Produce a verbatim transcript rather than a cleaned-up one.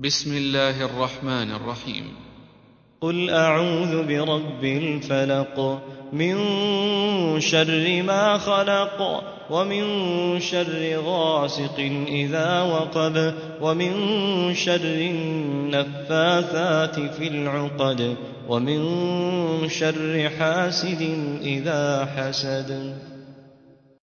بسم الله الرحمن الرحيم. قل أعوذ برب الفلق من شر ما خلق ومن شر غاسق إذا وقب ومن شر النفاثات في العقد ومن شر حاسد إذا حسد.